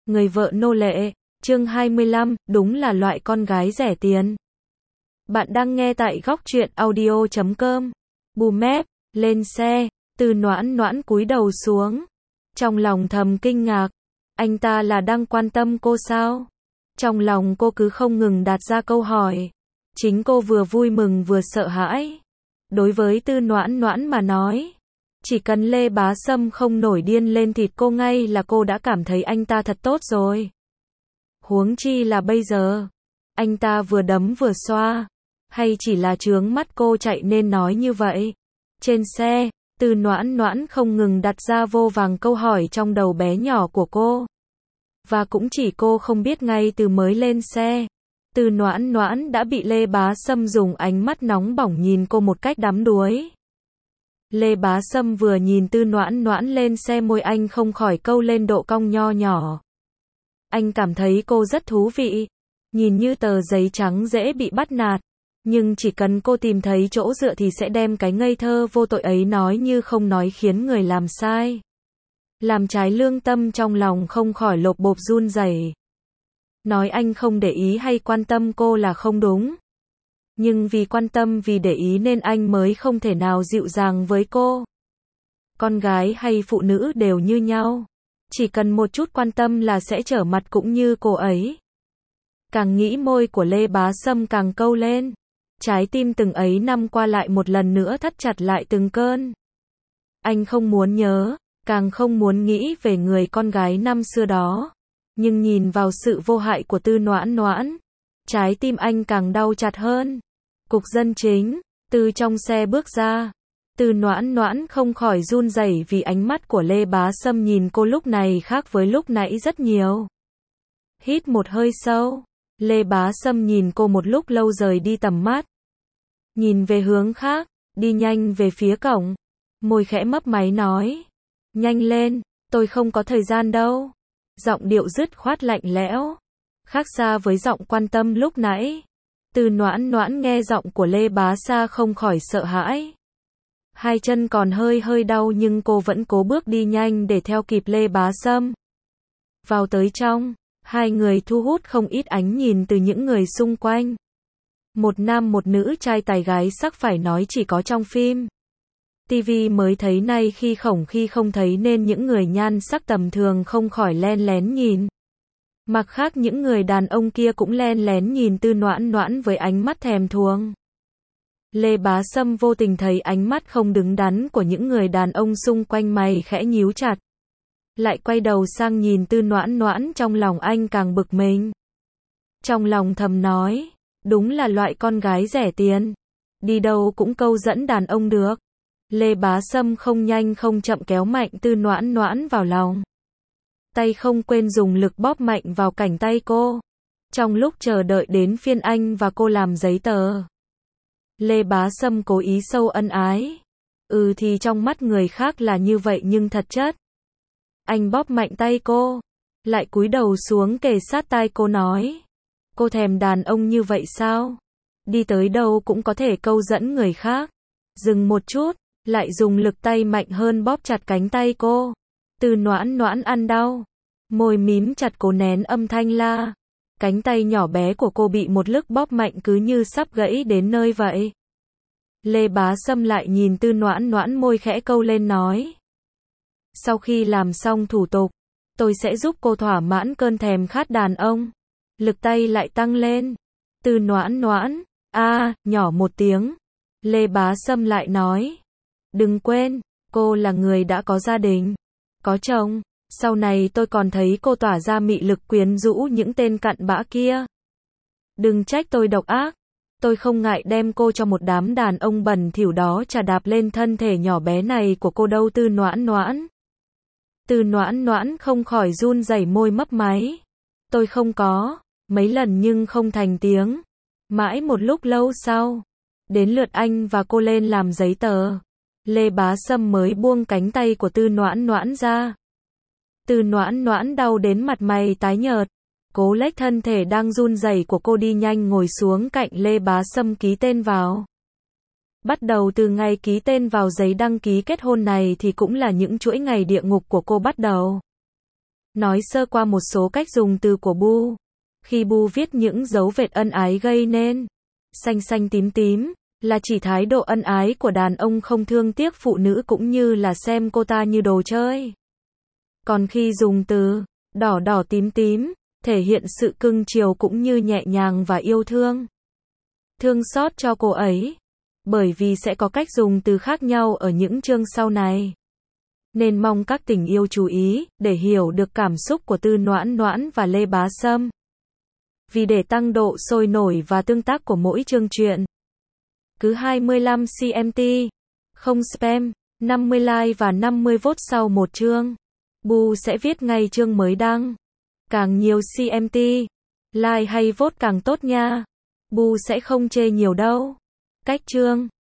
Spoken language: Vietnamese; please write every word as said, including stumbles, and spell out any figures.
Người vợ nô lệ, chương hai mươi lăm, đúng là loại con gái rẻ tiền. Bạn đang nghe tại góc truyện audio chấm com. Bù mép, lên xe, Từ Noãn Noãn cúi đầu xuống. Trong lòng thầm kinh ngạc, anh ta là đang quan tâm cô sao? Trong lòng cô cứ không ngừng đặt ra câu hỏi. Chính cô vừa vui mừng vừa sợ hãi. Đối với Từ Noãn Noãn mà nói, chỉ cần Lê Bá Sâm không nổi điên lên thịt cô ngay là cô đã cảm thấy anh ta thật tốt rồi. Huống chi là bây giờ, anh ta vừa đấm vừa xoa, hay chỉ là chướng mắt cô chạy nên nói như vậy. Trên xe, Từ Noãn Noãn không ngừng đặt ra vô vàng câu hỏi trong đầu bé nhỏ của cô. Và cũng chỉ cô không biết ngay từ mới lên xe, Từ Noãn Noãn đã bị Lê Bá Sâm dùng ánh mắt nóng bỏng nhìn cô một cách đắm đuối. Lê Bá Sâm vừa nhìn Từ Noãn Noãn lên xe, môi anh không khỏi câu lên độ cong nho nhỏ. Anh cảm thấy cô rất thú vị, nhìn như tờ giấy trắng dễ bị bắt nạt, nhưng chỉ cần cô tìm thấy chỗ dựa thì sẽ đem cái ngây thơ vô tội ấy nói như không nói, khiến người làm sai, làm trái lương tâm trong lòng không khỏi lộp bộp run rẩy. Nói anh không để ý hay quan tâm cô là không đúng, nhưng vì quan tâm vì để ý nên anh mới không thể nào dịu dàng với cô. Con gái hay phụ nữ đều như nhau, chỉ cần một chút quan tâm là sẽ trở mặt cũng như cô ấy. Càng nghĩ môi của Lê Bá Sâm càng câu lên, trái tim từng ấy năm qua lại một lần nữa thắt chặt lại từng cơn. Anh không muốn nhớ, càng không muốn nghĩ về người con gái năm xưa đó, nhưng nhìn vào sự vô hại của Từ Noãn Noãn, trái tim anh càng đau chặt hơn. Cục dân chính, từ trong xe bước ra, Từ Noãn Noãn không khỏi run rẩy vì ánh mắt của Lê Bá Sâm nhìn cô lúc này khác với lúc nãy rất nhiều. Hít một hơi sâu, Lê Bá Sâm nhìn cô một lúc lâu rời đi tầm mắt. Nhìn về hướng khác, đi nhanh về phía cổng, môi khẽ mấp máy nói. Nhanh lên, tôi không có thời gian đâu. Giọng điệu dứt khoát lạnh lẽo, khác xa với giọng quan tâm lúc nãy. Từ Noãn Noãn nghe giọng của Lê Bá Sa không khỏi sợ hãi. Hai chân còn hơi hơi đau nhưng cô vẫn cố bước đi nhanh để theo kịp Lê Bá Sâm. Vào tới trong, hai người thu hút không ít ánh nhìn từ những người xung quanh. Một nam một nữ trai tài gái sắc phải nói chỉ có trong phim ti vi mới thấy, nay khi khổng khi không thấy nên những người nhan sắc tầm thường không khỏi len lén nhìn. Mặt khác những người đàn ông kia cũng len lén nhìn Từ Noãn Noãn với ánh mắt thèm thuồng. Lê Bá Sâm vô tình thấy ánh mắt không đứng đắn của những người đàn ông xung quanh, mày khẽ nhíu chặt. Lại quay đầu sang nhìn Từ Noãn Noãn, trong lòng anh càng bực mình. Trong lòng thầm nói, đúng là loại con gái rẻ tiền, đi đâu cũng câu dẫn đàn ông được. Lê Bá Sâm không nhanh không chậm kéo mạnh Từ Noãn Noãn vào lòng. Tay không quên dùng lực bóp mạnh vào cánh tay cô. Trong lúc chờ đợi đến phiên anh và cô làm giấy tờ, Lê Bá Sâm cố ý sâu ân ái. Ừ thì trong mắt người khác là như vậy nhưng thật chất, anh bóp mạnh tay cô, lại cúi đầu xuống kề sát tai cô nói. Cô thèm đàn ông như vậy sao? Đi tới đâu cũng có thể câu dẫn người khác. Dừng một chút, lại dùng lực tay mạnh hơn bóp chặt cánh tay cô. Từ Noãn Noãn ăn đau, môi mím chặt cố nén âm thanh la. Cánh tay nhỏ bé của cô bị một lực bóp mạnh cứ như sắp gãy đến nơi vậy. Lê Bá Sâm lại nhìn Từ Noãn Noãn, môi khẽ câu lên nói. Sau khi làm xong thủ tục, tôi sẽ giúp cô thỏa mãn cơn thèm khát đàn ông. Lực tay lại tăng lên. Từ Noãn Noãn, a, à, nhỏ một tiếng. Lê Bá Sâm lại nói. Đừng quên, cô là người đã có gia đình, có chồng. Sau này tôi còn thấy cô tỏa ra mị lực quyến rũ những tên cặn bã kia. Đừng trách tôi độc ác. Tôi không ngại đem cô cho một đám đàn ông bẩn thỉu đó chà đạp lên thân thể nhỏ bé này của cô đâu. Từ Noãn Noãn. Từ Noãn Noãn không khỏi run rẩy, môi mấp máy. Tôi không có. Mấy lần nhưng không thành tiếng. Mãi một lúc lâu sau, đến lượt anh và cô lên làm giấy tờ, Lê Bá Sâm mới buông cánh tay của Từ Noãn Noãn ra. Từ Noãn Noãn đau đến mặt mày tái nhợt, cố lách thân thể đang run rẩy của cô đi nhanh ngồi xuống cạnh Lê Bá Sâm ký tên vào. Bắt đầu từ ngày ký tên vào giấy đăng ký kết hôn này thì cũng là những chuỗi ngày địa ngục của cô bắt đầu. Nói sơ qua một số cách dùng từ của Bu. Khi Bu viết những dấu vệt ân ái gây nên xanh xanh tím tím, là chỉ thái độ ân ái của đàn ông không thương tiếc phụ nữ cũng như là xem cô ta như đồ chơi. Còn khi dùng từ đỏ đỏ tím tím, thể hiện sự cưng chiều cũng như nhẹ nhàng và yêu thương. Thương xót cho cô ấy. Bởi vì sẽ có cách dùng từ khác nhau ở những chương sau này. Nên mong các tình yêu chú ý, để hiểu được cảm xúc của Tư Noãn Noãn và Lê Bá Sâm. Vì để tăng độ sôi nổi và tương tác của mỗi chương truyện, cứ hai mươi lăm xăng ti, không spam, năm mươi like và năm mươi vote sau một chương, Bu sẽ viết ngay chương mới đăng. Càng nhiều xăng ti, like hay vote càng tốt nha. Bu sẽ không chê nhiều đâu. Cách chương